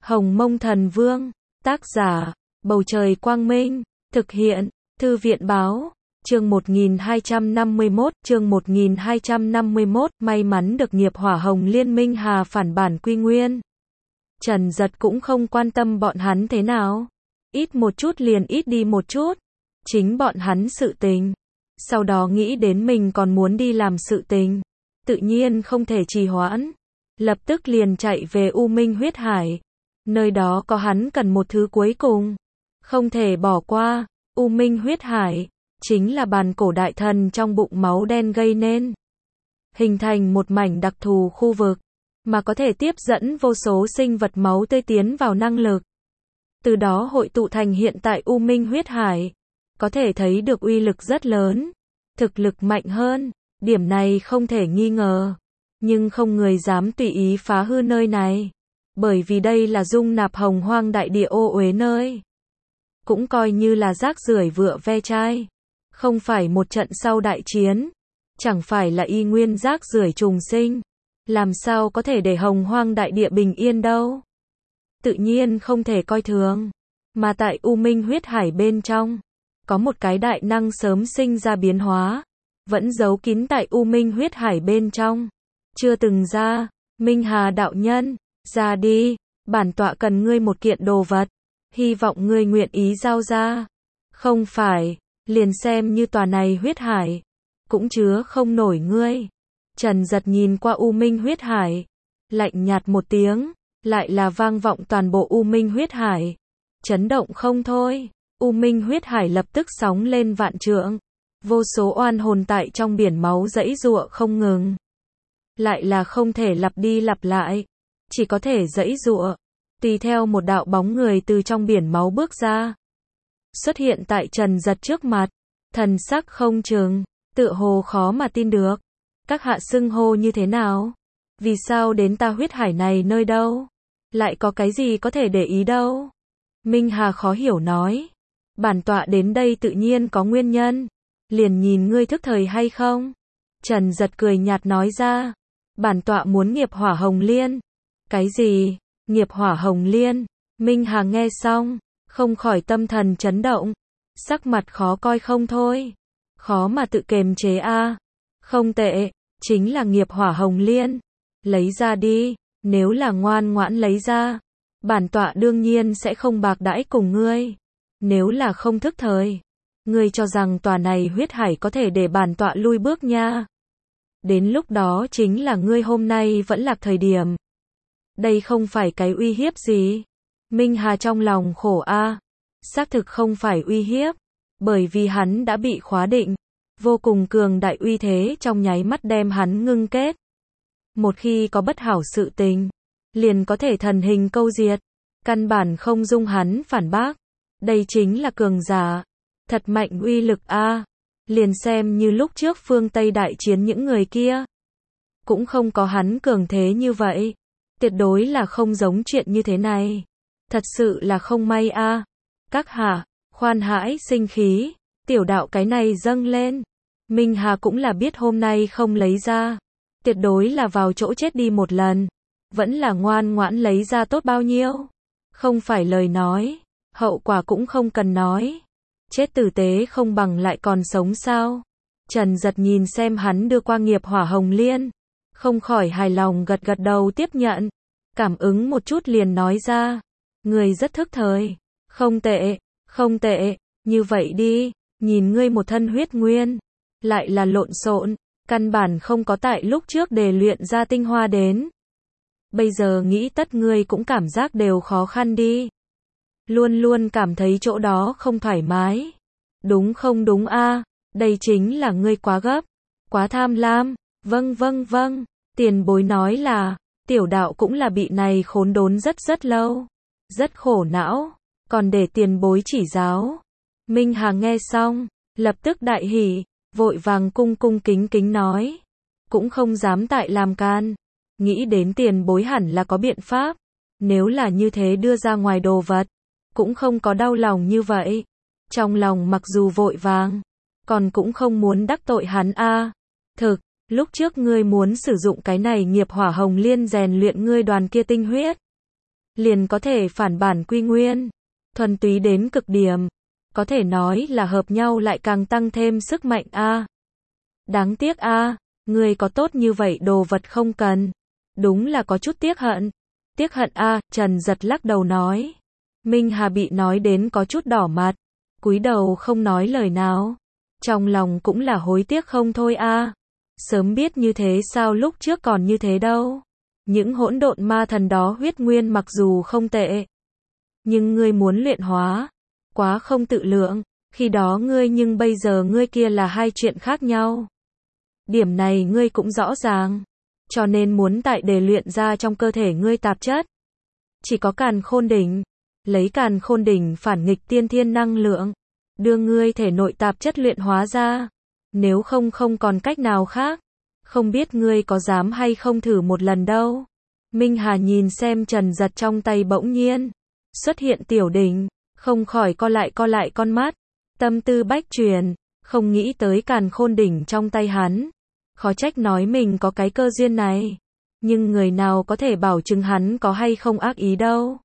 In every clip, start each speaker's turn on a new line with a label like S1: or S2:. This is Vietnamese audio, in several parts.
S1: Hồng Mông Thần Vương, tác giả, Bầu Trời Quang Minh, thực hiện, Thư viện Báo, chương 1251, may mắn được nghiệp hỏa hồng liên minh hà phản bản quy nguyên. Trần Dật cũng không quan tâm bọn hắn thế nào. Ít một chút liền ít đi một chút. Chính bọn hắn sự tình. Sau đó nghĩ đến mình còn muốn đi làm sự tình. Tự nhiên không thể trì hoãn. Lập tức liền chạy về U Minh huyết hải. Nơi đó có hắn cần một thứ cuối cùng. Không thể bỏ qua. U Minh huyết hải chính là bàn cổ đại thần trong bụng máu đen gây nên. Hình thành một mảnh đặc thù khu vực, mà có thể tiếp dẫn vô số sinh vật máu tươi tiến vào năng lực. Từ đó hội tụ thành hiện tại U Minh huyết hải. Có thể thấy được uy lực rất lớn. Thực lực mạnh hơn, điểm này không thể nghi ngờ. Nhưng không người dám tùy ý phá hư nơi này. Bởi vì đây là dung nạp hồng hoang đại địa ô uế nơi. Cũng coi như là rác rưởi vựa ve chai. Không phải một trận sau đại chiến. Chẳng phải là y nguyên rác rưởi trùng sinh. Làm sao có thể để hồng hoang đại địa bình yên đâu. Tự nhiên không thể coi thường. Mà tại U Minh huyết hải bên trong, có một cái đại năng sớm sinh ra biến hóa. Vẫn giấu kín tại U Minh huyết hải bên trong. Chưa từng ra. Minh Hà đạo nhân, ra đi. Bản tọa cần ngươi một kiện đồ vật. Hy vọng ngươi nguyện ý giao ra. Không phải, liền xem như tòa này huyết hải. Cũng chứa không nổi ngươi. Trần Dật nhìn qua U Minh huyết hải. Lạnh nhạt một tiếng. Lại là vang vọng toàn bộ U Minh huyết hải. Chấn động không thôi. U Minh huyết hải lập tức sóng lên vạn trượng. Vô số oan hồn tại trong biển máu giãy giụa không ngừng. Lại là không thể lặp đi lặp lại. Chỉ có thể giãy giụa. Tùy theo một đạo bóng người từ trong biển máu bước ra. Xuất hiện tại Trần Dật trước mặt. Thần sắc không chừng. Tựa hồ khó mà tin được. Các hạ xưng hô như thế nào? Vì sao đến ta huyết hải này nơi đâu? Lại có cái gì có thể để ý đâu? Minh Hà khó hiểu nói. Bản tọa đến đây tự nhiên có nguyên nhân. Liền nhìn ngươi thức thời hay không? Trần Dật cười nhạt nói ra. Bản tọa muốn nghiệp hỏa hồng liên. Cái gì? Nghiệp hỏa hồng liên? Minh Hà nghe xong, không khỏi tâm thần chấn động. Sắc mặt khó coi không thôi. Khó mà tự kiềm chế a. Không tệ, chính là nghiệp hỏa hồng liên. Lấy ra đi, nếu là ngoan ngoãn lấy ra. Bản tọa đương nhiên sẽ không bạc đãi cùng ngươi. Nếu là không thức thời. Ngươi cho rằng tòa này huyết hải có thể để bản tọa lui bước nha. Đến lúc đó chính là ngươi hôm nay vẫn lạc thời điểm. Đây không phải cái uy hiếp gì. Minh Hà trong lòng khổ a. Xác thực không phải uy hiếp. Bởi vì hắn đã bị khóa định. Vô cùng cường đại uy thế trong nháy mắt đem hắn ngưng kết. Một khi có bất hảo sự tình, liền có thể thần hình câu diệt. Căn bản không dung hắn phản bác. Đây chính là cường giả. Thật mạnh uy lực a. Liền xem như lúc trước phương Tây đại chiến những người kia. Cũng không có hắn cường thế như vậy. Tuyệt đối là không giống chuyện như thế này. Thật sự là không may a. Các hạ, khoan hãi sinh khí. Tiểu đạo cái này dâng lên. Minh Hà cũng là biết hôm nay không lấy ra. Tuyệt đối là vào chỗ chết đi một lần. Vẫn là ngoan ngoãn lấy ra tốt bao nhiêu. Không phải lời nói. Hậu quả cũng không cần nói. Chết tử tế không bằng lại còn sống sao. Trần Dật nhìn xem hắn đưa qua nghiệp hỏa hồng liên. Không khỏi hài lòng gật gật đầu tiếp nhận. Cảm ứng một chút liền nói ra. Người rất thức thời. Không tệ, không tệ. Như vậy đi, nhìn ngươi một thân huyết nguyên. Lại là lộn xộn. Căn bản không có tại lúc trước để luyện ra tinh hoa đến. Bây giờ nghĩ tất ngươi cũng cảm giác đều khó khăn đi. Luôn luôn cảm thấy chỗ đó không thoải mái. Đúng không đúng a? Đây chính là ngươi quá gấp. Quá tham lam. Vâng. Tiền bối nói là, tiểu đạo cũng là bị này khốn đốn rất lâu. Rất khổ não. Còn để tiền bối chỉ giáo. Minh Hà nghe xong, lập tức đại hỉ. Vội vàng cung kính nói. Cũng không dám tại làm can. Nghĩ đến tiền bối hẳn là có biện pháp. Nếu là như thế đưa ra ngoài đồ vật. Cũng không có đau lòng như vậy. Trong lòng mặc dù vội vàng. Còn cũng không muốn đắc tội hắn a. Thực, lúc trước ngươi muốn sử dụng cái này nghiệp hỏa hồng liên rèn luyện ngươi đoàn kia tinh huyết. liền có thể phản bản quy nguyên. Thuần túy đến cực điểm. Có thể nói là hợp nhau lại càng tăng thêm sức mạnh a. Đáng tiếc a, ngươi có tốt như vậy đồ vật không cần. Đúng là có chút tiếc hận. Tiếc hận a, Trần Giật lắc đầu nói. Minh Hà bị nói đến có chút đỏ mặt, cúi đầu không nói lời nào. Trong lòng cũng là hối tiếc không thôi a. Sớm biết như thế sao lúc trước còn như thế đâu. Những hỗn độn ma thần đó huyết nguyên mặc dù không tệ, nhưng ngươi muốn luyện hóa, quá không tự lượng, khi đó ngươi nhưng bây giờ ngươi kia là hai chuyện khác nhau. Điểm này ngươi cũng rõ ràng, cho nên muốn tại để luyện ra trong cơ thể ngươi tạp chất. Chỉ có càn khôn đỉnh, lấy càn khôn đỉnh phản nghịch tiên thiên năng lượng, đưa ngươi thể nội tạp chất luyện hóa ra, nếu không không còn cách nào khác. Không biết ngươi có dám hay không thử một lần đâu. Minh Hà nhìn xem Trần Giật trong tay bỗng nhiên xuất hiện tiểu đỉnh, không khỏi co lại con mắt, tâm tư bách chuyển, không nghĩ tới càn khôn đỉnh trong tay hắn. Khó trách nói mình có cái cơ duyên này, nhưng người nào có thể bảo chứng hắn có hay không ác ý đâu.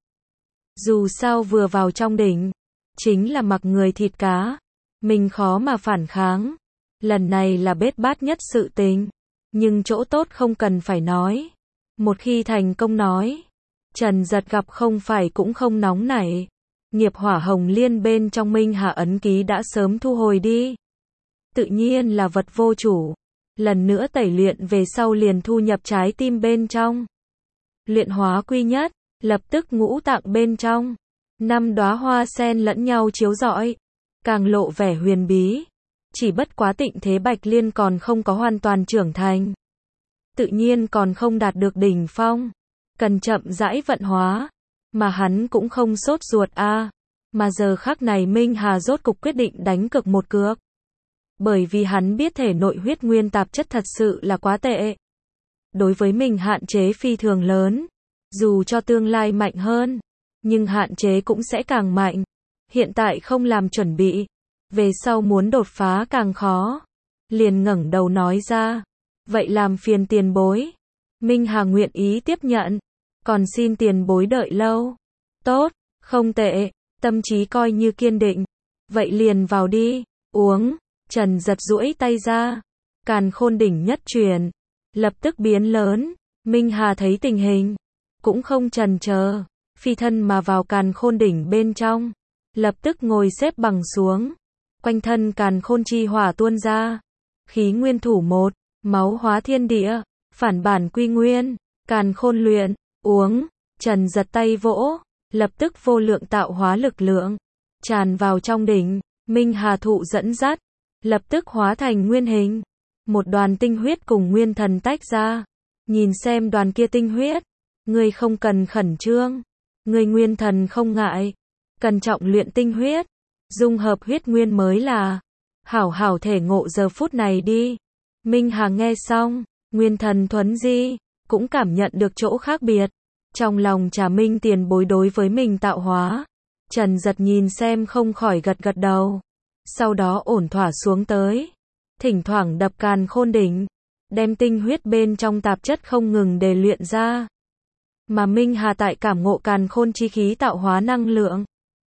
S1: Dù sao vừa vào trong đỉnh, chính là mặc người thịt cá, mình khó mà phản kháng. Lần này là bết bát nhất sự tình, nhưng chỗ tốt không cần phải nói. Một khi thành công nói, Trần Giật gặp không phải cũng không nóng nảy. Nghiệp hỏa hồng liên bên trong Minh Hà ấn ký đã sớm thu hồi đi. Tự nhiên là vật vô chủ. Lần nữa tẩy luyện về sau liền thu nhập trái tim bên trong. Luyện hóa quy nhất, lập tức ngũ tạng bên trong. 5 đóa hoa sen lẫn nhau chiếu rọi, càng lộ vẻ huyền bí. Chỉ bất quá Tịnh Thế Bạch Liên còn không có hoàn toàn trưởng thành. Tự nhiên còn không đạt được đỉnh phong. Cần chậm rãi vận hóa. Mà hắn cũng không sốt ruột a. Mà giờ khắc này Minh Hà rốt cục quyết định đánh cược một cược. Bởi vì hắn biết thể nội huyết nguyên tạp chất thật sự là quá tệ. Đối với mình hạn chế phi thường lớn. Dù cho tương lai mạnh hơn, nhưng hạn chế cũng sẽ càng mạnh. Hiện tại không làm chuẩn bị, về sau muốn đột phá càng khó. Liền ngẩng đầu nói ra, vậy làm phiền tiền bối. Minh Hà nguyện ý tiếp nhận, còn xin tiền bối đợi lâu. Tốt, không tệ, tâm trí coi như kiên định. Vậy liền vào đi, uống. Trần Giật duỗi tay ra, càn khôn đỉnh nhất truyền, lập tức biến lớn. Minh Hà thấy tình hình, cũng không chần chờ, phi thân mà vào càn khôn đỉnh bên trong, lập tức ngồi xếp bằng xuống. Quanh thân càn khôn chi hỏa tuôn ra, khí nguyên thủ một, máu hóa thiên địa, phản bản quy nguyên, càn khôn luyện, uống. Trần Giật tay vỗ, lập tức vô lượng tạo hóa lực lượng tràn vào trong đỉnh. Minh Hà thụ dẫn dắt, lập tức hóa thành nguyên hình. Một đoàn tinh huyết cùng nguyên thần tách ra. Nhìn xem đoàn kia tinh huyết, ngươi không cần khẩn trương, ngươi nguyên thần không ngại, cẩn trọng luyện tinh huyết, dung hợp huyết nguyên mới là. Hảo hảo thể ngộ giờ phút này đi. Minh Hà nghe xong, nguyên thần thuấn di, cũng cảm nhận được chỗ khác biệt. Trong lòng Trà Minh tiền bối đối với mình tạo hóa. Trần Giật nhìn xem không khỏi gật gật đầu. Sau đó ổn thỏa xuống tới, thỉnh thoảng đập càn khôn đỉnh, đem tinh huyết bên trong tạp chất không ngừng để luyện ra. Mà Minh Hà tại cảm ngộ càn khôn chi khí tạo hóa năng lượng.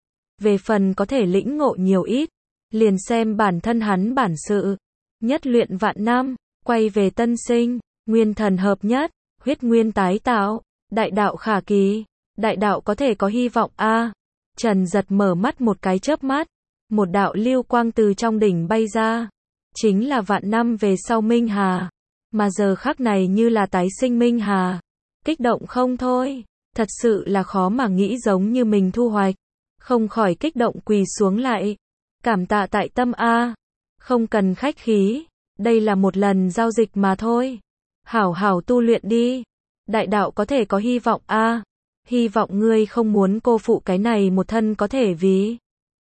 S1: Về phần có thể lĩnh ngộ nhiều ít, liền xem bản thân hắn bản sự. Nhất luyện vạn năm, quay về tân sinh, nguyên thần hợp nhất, huyết nguyên tái tạo, đại đạo khả kỳ, đại đạo có thể có hy vọng a. Trần Giật mở mắt một cái chớp mắt, một đạo lưu quang từ trong đỉnh bay ra, chính là vạn năm về sau Minh Hà, mà giờ khắc này như là tái sinh Minh Hà, kích động không thôi, thật sự là khó mà nghĩ giống như mình thu hoạch, không khỏi kích động quỳ xuống lại, cảm tạ tại tâm a, không cần khách khí, đây là một lần giao dịch mà thôi, hảo hảo tu luyện đi, đại đạo có thể có hy vọng a, hy vọng ngươi không muốn cô phụ cái này một thân có thể vì.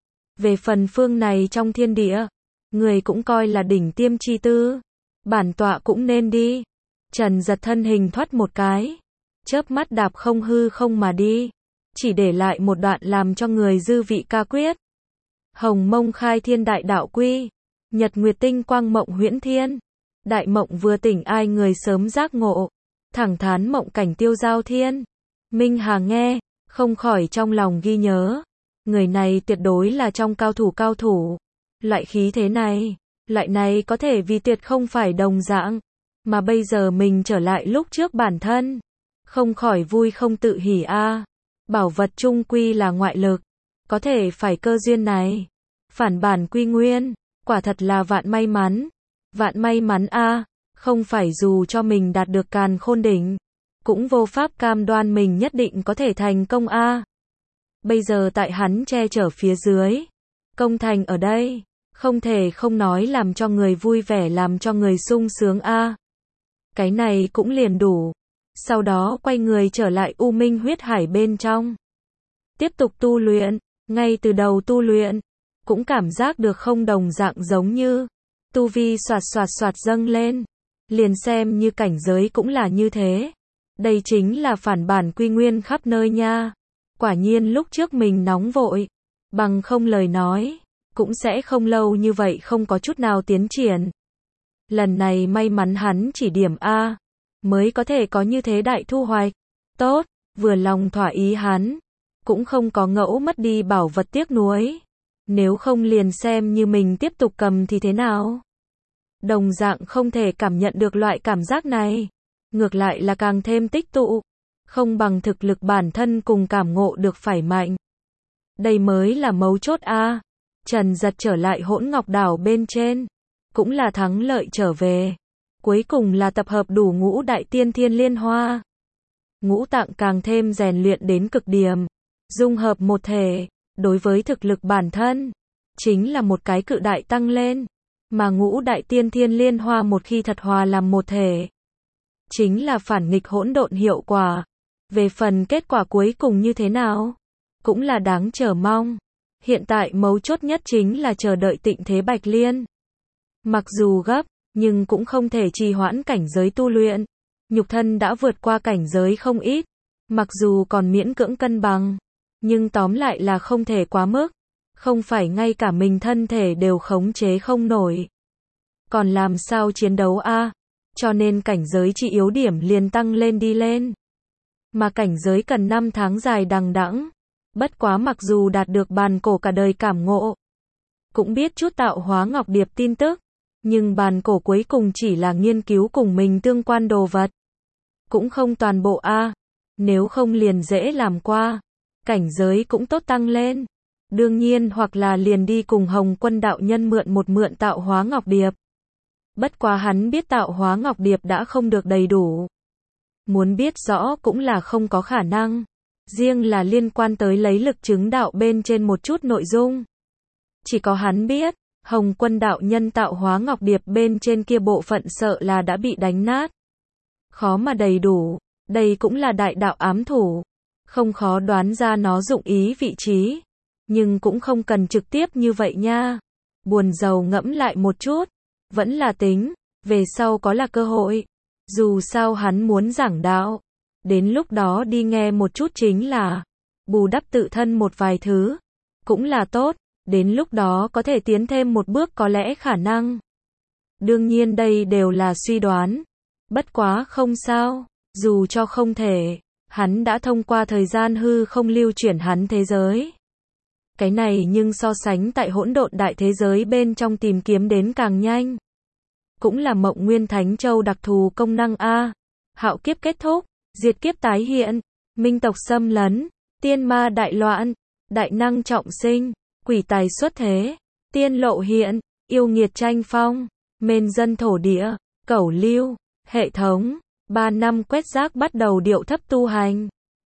S1: Về phần phương này trong thiên địa, người cũng coi là đỉnh tiêm chi tư, bản tọa cũng nên đi. Trần Giật thân hình thoát một cái, chớp mắt đạp không hư không mà đi, chỉ để lại một đoạn làm cho người dư vị ca quyết. Hồng mông khai thiên đại đạo quy, nhật nguyệt tinh quang mộng huyễn thiên, đại mộng vừa tỉnh ai người sớm giác ngộ, thẳng thắn mộng cảnh tiêu giao thiên. Minh Hà nghe, không khỏi trong lòng ghi nhớ. Người này tuyệt đối là trong cao thủ. Loại khí thế này, loại này có thể vì tuyệt không phải đồng dạng. Mà bây giờ mình trở lại lúc trước bản thân. Không khỏi vui không tự hỉ a. Bảo vật chung quy là ngoại lực. Có thể phải cơ duyên này. Phản bản quy nguyên. Quả thật là vạn may mắn. Vạn may mắn a. Không phải dù cho mình đạt được càn khôn đỉnh. Cũng vô pháp cam đoan mình nhất định có thể thành công a. Bây giờ tại hắn che chở phía dưới. Công thành ở đây. Không thể không nói làm cho người vui vẻ, làm cho người sung sướng a. Cái này cũng liền đủ. Sau đó quay người trở lại U Minh huyết hải bên trong. Tiếp tục tu luyện. Ngay từ đầu tu luyện. Cũng cảm giác được không đồng dạng, giống như tu vi xoạt dâng lên. Liền xem như cảnh giới cũng là như thế. Đây chính là phản bản quy nguyên khắp nơi nha. Quả nhiên lúc trước mình nóng vội. Bằng không lời nói. Cũng sẽ không lâu như vậy không có chút nào tiến triển. Lần này may mắn hắn chỉ điểm A. Mới có thể có như thế đại thu hoạch. Tốt, vừa lòng thỏa ý hắn. Cũng không có ngẫu mất đi bảo vật tiếc nuối. Nếu không liền xem như mình tiếp tục cầm thì thế nào. Đồng dạng không thể cảm nhận được loại cảm giác này. Ngược lại là càng thêm tích tụ. Không bằng thực lực bản thân cùng cảm ngộ được phải mạnh. Đây mới là mấu chốt a. Trần Giật trở lại Hỗn Ngọc Đảo bên trên. Cũng là thắng lợi trở về. Cuối cùng là tập hợp đủ ngũ đại tiên thiên liên hoa. Ngũ tạng càng thêm rèn luyện đến cực điểm. Dung hợp một thể. Đối với thực lực bản thân. Chính là một cái cự đại tăng lên. Mà ngũ đại tiên thiên liên hoa một khi thật hòa làm một thể. Chính là phản nghịch hỗn độn hiệu quả. Về phần kết quả cuối cùng như thế nào? Cũng là đáng chờ mong. Hiện tại mấu chốt nhất chính là chờ đợi Tịnh Thế Bạch Liên. Mặc dù gấp, nhưng cũng không thể trì hoãn cảnh giới tu luyện. Nhục thân đã vượt qua cảnh giới không ít. Mặc dù còn miễn cưỡng cân bằng. Nhưng tóm lại là không thể quá mức. Không phải ngay cả mình thân thể đều khống chế không nổi. Còn làm sao chiến đấu a? Cho nên cảnh giới chỉ yếu điểm liền tăng lên đi lên. Mà cảnh giới cần 5 tháng dài đằng đẵng. Bất quá mặc dù đạt được bàn cổ cả đời cảm ngộ. Cũng biết chút tạo hóa ngọc điệp tin tức. Nhưng bàn cổ cuối cùng chỉ là nghiên cứu cùng mình tương quan đồ vật. Cũng không toàn bộ a. Nếu không liền dễ làm qua. Cảnh giới cũng tốt tăng lên. Đương nhiên hoặc là liền đi cùng Hồng Quân đạo nhân mượn tạo hóa ngọc điệp. Bất quá hắn biết tạo hóa ngọc điệp đã không được đầy đủ. Muốn biết rõ cũng là không có khả năng. Riêng là liên quan tới lấy lực chứng đạo bên trên một chút nội dung. Chỉ có hắn biết, Hồng Quân đạo nhân tạo hóa ngọc điệp bên trên kia bộ phận sợ là đã bị đánh nát. Khó mà đầy đủ, đây cũng là đại đạo ám thủ. Không khó đoán ra nó dụng ý vị trí. Nhưng cũng không cần trực tiếp như vậy nha. Buồn rầu ngẫm lại một chút. Vẫn là tính, về sau có là cơ hội. Dù sao hắn muốn giảng đạo. Đến lúc đó đi nghe một chút chính là bù đắp tự thân một vài thứ. Cũng là tốt, đến lúc đó có thể tiến thêm một bước có lẽ khả năng. Đương nhiên đây đều là suy đoán. Bất quá không sao, dù cho không thể, hắn đã thông qua thời gian hư không lưu chuyển hắn thế giới. Cái này nhưng so sánh tại hỗn độn đại thế giới bên trong tìm kiếm đến càng nhanh. Cũng là Mộng Nguyên Thánh Châu đặc thù công năng a. Hạo kiếp kết thúc, diệt kiếp tái hiện, minh tộc xâm lấn, tiên ma đại loạn, đại năng trọng sinh, quỷ tài xuất thế, tiên lộ hiện, yêu nghiệt tranh phong, mên dân thổ địa, cẩu lưu, hệ thống, 3 năm quét rác bắt đầu điệu thấp tu hành.